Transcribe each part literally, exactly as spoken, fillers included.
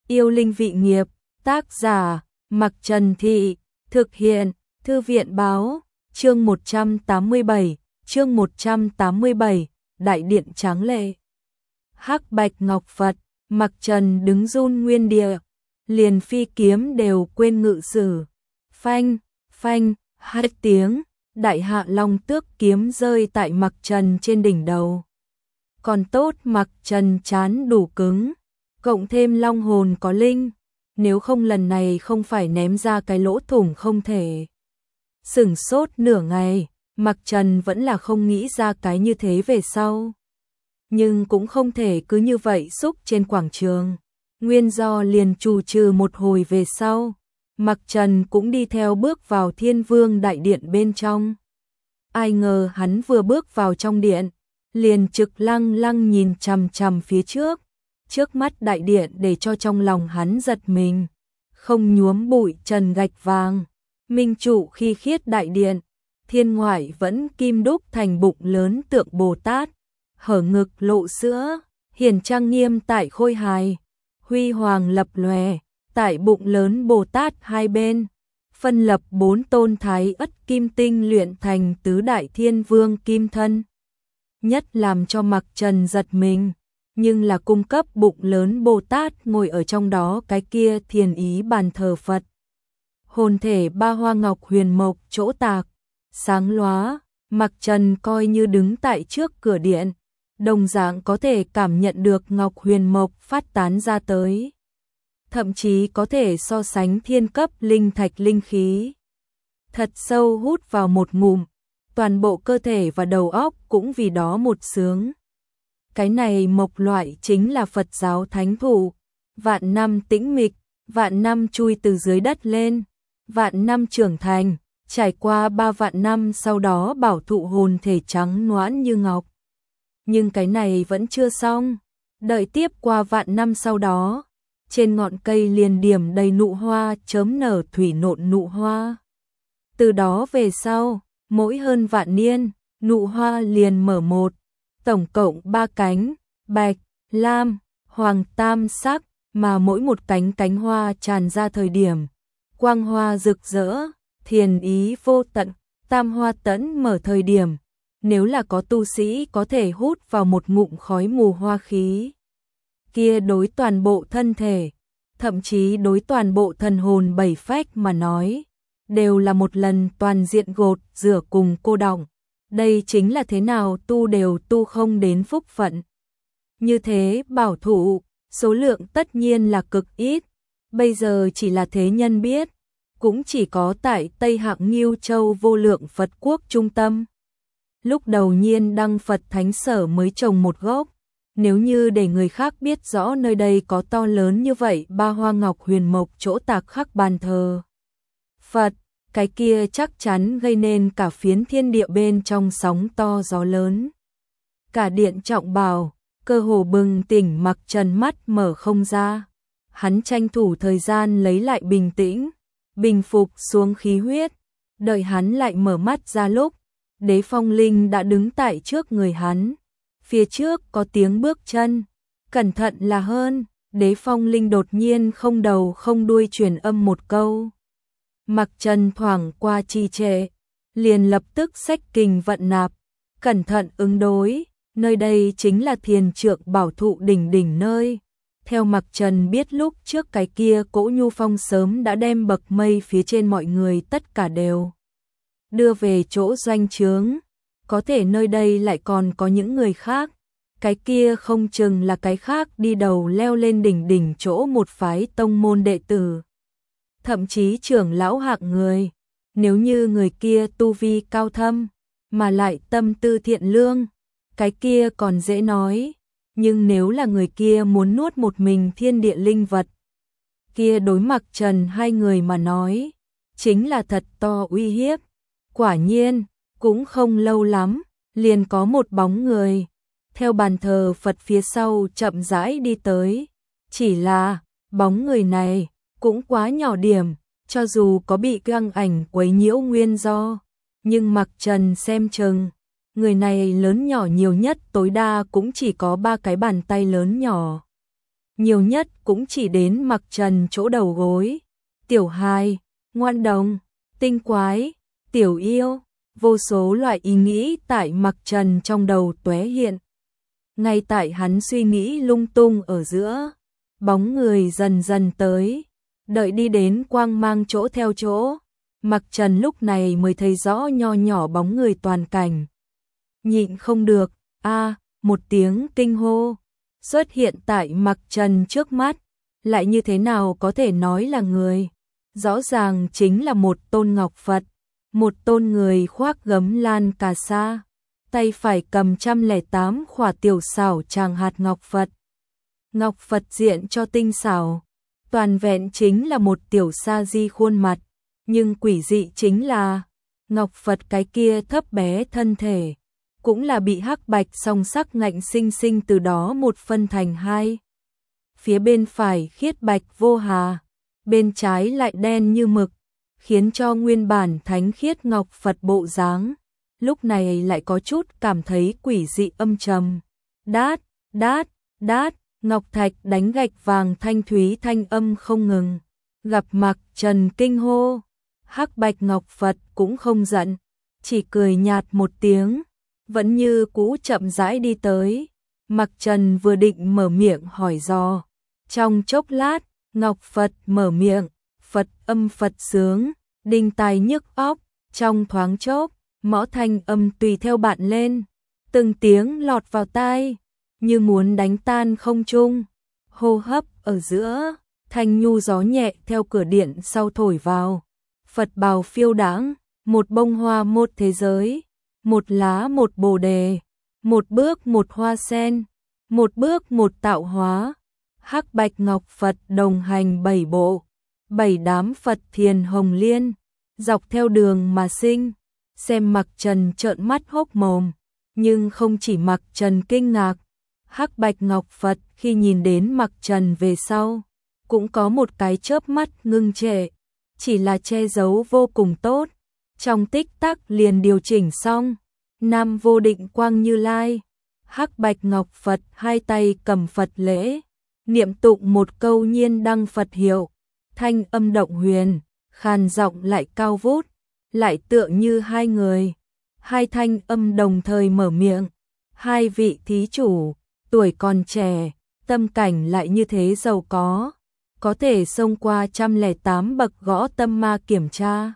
Yêu linh vị nghiệp, tác giả, Mặc Trần Thị, thực hiện, Thư viện báo, chương một trăm tám mươi bảy, chương một trăm tám mươi bảy, Đại điện tráng lệ. Hắc bạch ngọc Phật, Mặc Trần đứng run nguyên địa, liền phi kiếm đều quên ngự sử. Phanh, phanh, hai tiếng, đại hạ long tước kiếm rơi tại Mặc Trần trên đỉnh đầu. Còn tốt Mặc Trần trán đủ cứng, cộng thêm long hồn có linh, nếu không lần này không phải ném ra cái lỗ thủng không thể. Sửng sốt nửa ngày, Mặc Trần vẫn là không nghĩ ra cái như thế về sau. Nhưng cũng không thể cứ như vậy xúc trên quảng trường. Nguyên do liền trù trừ một hồi về sau, Mặc Trần cũng đi theo bước vào Thiên Vương đại điện bên trong. Ai ngờ hắn vừa bước vào trong điện, liền trực lăng lăng nhìn chằm chằm phía trước. Trước mắt đại điện để cho trong lòng hắn giật mình, không nhuốm bụi trần gạch vàng, minh trụ khi khiết đại điện, thiên ngoại vẫn kim đúc thành bụng lớn tượng Bồ Tát, hở ngực lộ sữa, hiền trang nghiêm tại khôi hài, huy hoàng lập lòe, tại bụng lớn Bồ Tát hai bên, phân lập bốn tôn thái ất kim tinh luyện thành tứ đại thiên vương kim thân. Nhất làm cho Mặc Trần giật mình, nhưng là cung cấp bụng lớn Bồ Tát ngồi ở trong đó cái kia thiền ý bàn thờ Phật. Hồn thể ba hoa ngọc huyền mộc chỗ tạc, sáng lóa, Mặc Trần coi như đứng tại trước cửa điện, đồng dạng có thể cảm nhận được ngọc huyền mộc phát tán ra tới. Thậm chí có thể so sánh thiên cấp linh thạch linh khí. Thật sâu hút vào một ngụm, toàn bộ cơ thể và đầu óc cũng vì đó một sướng. Cái này mộc loại chính là Phật giáo thánh thụ, vạn năm tĩnh mịch, vạn năm chui từ dưới đất lên, vạn năm trưởng thành, trải qua ba vạn năm sau đó bảo thụ hồn thể trắng nõn như ngọc. Nhưng cái này vẫn chưa xong, đợi tiếp qua vạn năm sau đó, trên ngọn cây liền điểm đầy nụ hoa chớm nở thủy nộn nụ hoa. Từ đó về sau, mỗi hơn vạn niên, nụ hoa liền mở một, tổng cộng ba cánh, bạch, lam, hoàng tam sắc, mà mỗi một cánh cánh hoa tràn ra thời điểm, quang hoa rực rỡ, thiền ý vô tận, tam hoa tẫn mở thời điểm, nếu là có tu sĩ có thể hút vào một ngụm khói mù hoa khí. Kia đối toàn bộ thân thể, thậm chí đối toàn bộ thần hồn bảy phách mà nói, đều là một lần toàn diện gột rửa cùng cô đọng. Đây chính là thế nào tu đều tu không đến phúc phận. Như thế bảo thủ, số lượng tất nhiên là cực ít, bây giờ chỉ là thế nhân biết, cũng chỉ có tại Tây Hạng Ngưu Châu vô lượng Phật quốc trung tâm. Lúc đầu nhiên đăng Phật Thánh Sở mới trồng một gốc, nếu như để người khác biết rõ nơi đây có to lớn như vậy ba hoa ngọc huyền mộc chỗ tạc khắc bàn thờ Phật, cái kia chắc chắn gây nên cả phiến thiên địa bên trong sóng to gió lớn. Cả điện trọng bào, cơ hồ bừng tỉnh Mặc Trần mắt mở không ra. Hắn tranh thủ thời gian lấy lại bình tĩnh, bình phục xuống khí huyết, đợi hắn lại mở mắt ra lúc, Đế Phong Linh đã đứng tại trước người hắn. Phía trước có tiếng bước chân, cẩn thận là hơn, Đế Phong Linh đột nhiên không đầu không đuôi truyền âm một câu. Mặc Trần thoảng qua trì trệ, liền lập tức xách kình vận nạp, cẩn thận ứng đối, nơi đây chính là thiền trượng bảo thụ đỉnh đỉnh nơi. Theo Mặc Trần biết lúc trước cái kia cỗ nhu phong sớm đã đem bậc mây phía trên mọi người tất cả đều đưa về chỗ doanh trướng, có thể nơi đây lại còn có những người khác, cái kia không chừng là cái khác đi đầu leo lên đỉnh đỉnh chỗ một phái tông môn đệ tử. Thậm chí trưởng lão hạng người, nếu như người kia tu vi cao thâm, mà lại tâm tư thiện lương, cái kia còn dễ nói, nhưng nếu là người kia muốn nuốt một mình thiên địa linh vật, kia đối Mặc Trần hai người mà nói, chính là thật to uy hiếp. Quả nhiên, cũng không lâu lắm, liền có một bóng người, theo bàn thờ Phật phía sau chậm rãi đi tới, chỉ là, bóng người này, cũng quá nhỏ điểm, cho dù có bị găng ảnh quấy nhiễu nguyên do, nhưng Mặc Trần xem chừng, người này lớn nhỏ nhiều nhất tối đa cũng chỉ có ba cái bàn tay lớn nhỏ. nhiều nhất cũng chỉ đến mặc trần chỗ đầu gối. Tiểu hài, ngoan đồng, tinh quái, tiểu yêu, vô số loại ý nghĩ tại mặc trần trong đầu tóe hiện. Ngay tại hắn suy nghĩ lung tung ở giữa, bóng người dần dần tới, đợi đi đến quang mang chỗ theo chỗ, mặc trần lúc này mới thấy rõ nho nhỏ bóng người toàn cảnh. Nhịn không được, a một tiếng kinh hô, xuất hiện tại mặc trần trước mắt, lại như thế nào có thể nói là người, rõ ràng chính là một tôn ngọc Phật, một tôn người khoác gấm lan cà sa, tay phải cầm trăm lẻ tám khỏa tiểu xảo tràng hạt ngọc Phật. Ngọc Phật diện cho tinh xảo, toàn vẹn chính là một tiểu sa di khuôn mặt, nhưng quỷ dị chính là ngọc Phật cái kia thấp bé thân thể, cũng là bị hắc bạch song sắc ngạnh sinh sinh từ đó một phân thành hai. Phía bên phải khiết bạch vô hà, bên trái lại đen như mực, khiến cho nguyên bản thánh khiết ngọc Phật bộ dáng, lúc này lại có chút cảm thấy quỷ dị âm trầm. Đát, đát, đát, ngọc thạch đánh gạch vàng thanh thúy thanh âm không ngừng. Gặp mặc trần kinh hô, hắc bạch ngọc Phật cũng không giận, chỉ cười nhạt một tiếng, vẫn như cũ chậm rãi đi tới. Mặc trần vừa định mở miệng hỏi dò, trong chốc lát, ngọc Phật mở miệng, Phật âm Phật sướng, đinh tai nhức óc, trong thoáng chốc, mõ thanh âm tùy theo bạn lên, từng tiếng lọt vào tai, như muốn đánh tan không trung. Hô hấp ở giữa, thanh nhu gió nhẹ theo cửa điện sau thổi vào, Phật bào phiêu đãng, một bông hoa một thế giới, một lá một bồ đề, một bước một hoa sen, một bước một tạo hóa. Hắc bạch ngọc Phật đồng hành bảy bộ, bảy đám Phật thiền hồng liên, dọc theo đường mà sinh. Xem mặc trần trợn mắt hốc mồm, nhưng không chỉ mặc trần kinh ngạc, hắc bạch ngọc Phật khi nhìn đến mặc trần về sau, cũng có một cái chớp mắt ngưng trệ, chỉ là che giấu vô cùng tốt, trong tích tắc liền điều chỉnh xong. Nam vô định quang Như Lai, hắc bạch ngọc Phật hai tay cầm Phật lễ, niệm tụng một câu nhiên đăng Phật hiệu, thanh âm động huyền, khàn giọng lại cao vút, lại tựa như hai người, hai thanh âm đồng thời mở miệng. Hai vị thí chủ, tuổi còn trẻ, tâm cảnh lại như thế giàu có, có thể xông qua trăm lẻ tám bậc gõ tâm ma kiểm tra.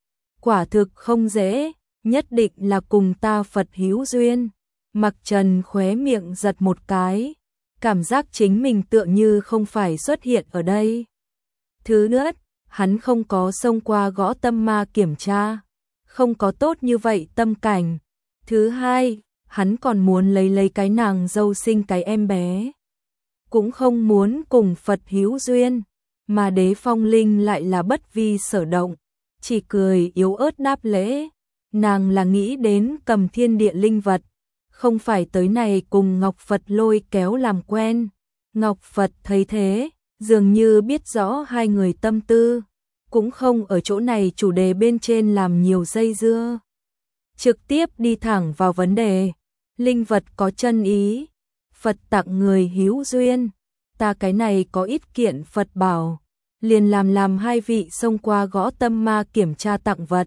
Quả thực không dễ, nhất định là cùng ta Phật hữu duyên. Mặc trần khóe miệng giật một cái, cảm giác chính mình tựa như không phải xuất hiện ở đây. Thứ nữa, hắn không có xông qua gõ tâm ma kiểm tra, không có tốt như vậy tâm cảnh. Thứ hai, hắn còn muốn lấy lấy cái nàng dâu sinh cái em bé, cũng không muốn cùng Phật hữu duyên, mà Đế Phong Linh lại là bất vi sở động, chỉ cười yếu ớt đáp lễ. Nàng là nghĩ đến cầm thiên địa linh vật, không phải tới này cùng Ngọc Phật lôi kéo làm quen. Ngọc Phật thấy thế, dường như biết rõ hai người tâm tư, cũng không ở chỗ này chủ đề bên trên làm nhiều dây dưa, trực tiếp đi thẳng vào vấn đề. Linh vật có chân ý, Phật tặng người hữu duyên, ta cái này có ít kiện Phật bảo, liền làm làm hai vị xông qua gõ tâm ma kiểm tra tặng vật.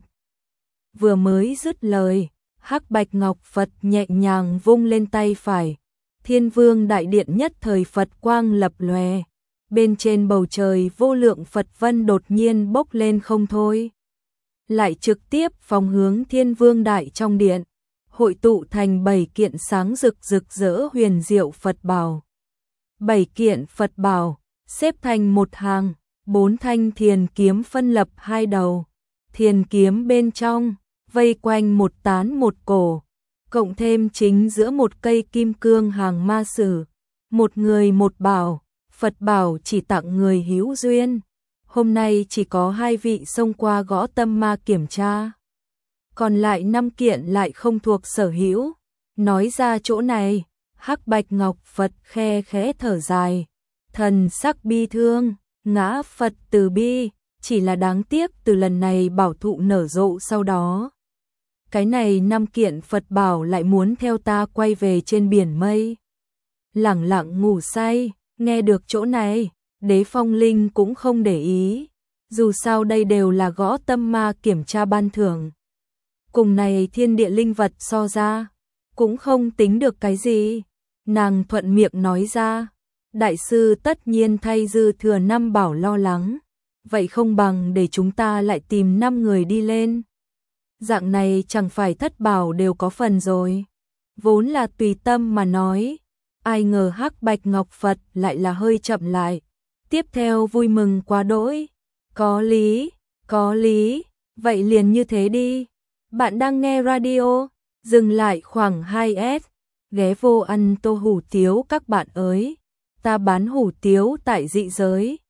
Vừa mới dứt lời, hắc bạch ngọc Phật nhẹ nhàng vung lên tay phải, Thiên Vương đại điện nhất thời Phật quang lập lòe, bên trên bầu trời vô lượng Phật vân đột nhiên bốc lên không thôi, lại trực tiếp phóng hướng Thiên Vương đại trong điện, hội tụ thành bảy kiện sáng rực rực rỡ huyền diệu Phật bảo. Bảy kiện Phật bảo xếp thành một hàng, bốn thanh thiền kiếm phân lập hai đầu, thiền kiếm bên trong vây quanh một tán một cổ, cộng thêm chính giữa một cây kim cương hàng ma sử, một người một bảo. Phật bảo chỉ tặng người hữu duyên, hôm nay chỉ có hai vị xông qua gõ tâm ma kiểm tra, còn lại năm kiện lại không thuộc sở hữu. Nói ra chỗ này, hắc bạch ngọc Phật khe khẽ thở dài, thần sắc bi thương, ngã Phật từ bi, chỉ là đáng tiếc từ lần này bảo thụ nở rộ sau đó, cái này năm kiện Phật bảo lại muốn theo ta quay về trên biển mây, lẳng lặng ngủ say. Nghe được chỗ này, Đế Phong Linh cũng không để ý. Dù sao đây đều là gõ tâm ma kiểm tra ban thưởng. Cùng này thiên địa linh vật so ra, cũng không tính được cái gì. Nàng thuận miệng nói ra, đại sư tất nhiên thay dư thừa năm bảo lo lắng. Vậy không bằng để chúng ta lại tìm năm người đi lên. Dạng này chẳng phải thất bảo đều có phần rồi. Vốn là tùy tâm mà nói. Ai ngờ Hắc Bạch Ngọc Phật lại là hơi chậm lại. Tiếp theo vui mừng quá đỗi. Có lý, có lý, vậy liền như thế đi. Bạn đang nghe radio, dừng lại khoảng hai S. Ghé vô ăn tô hủ tiếu các bạn ơi. Ta bán hủ tiếu tại dị giới.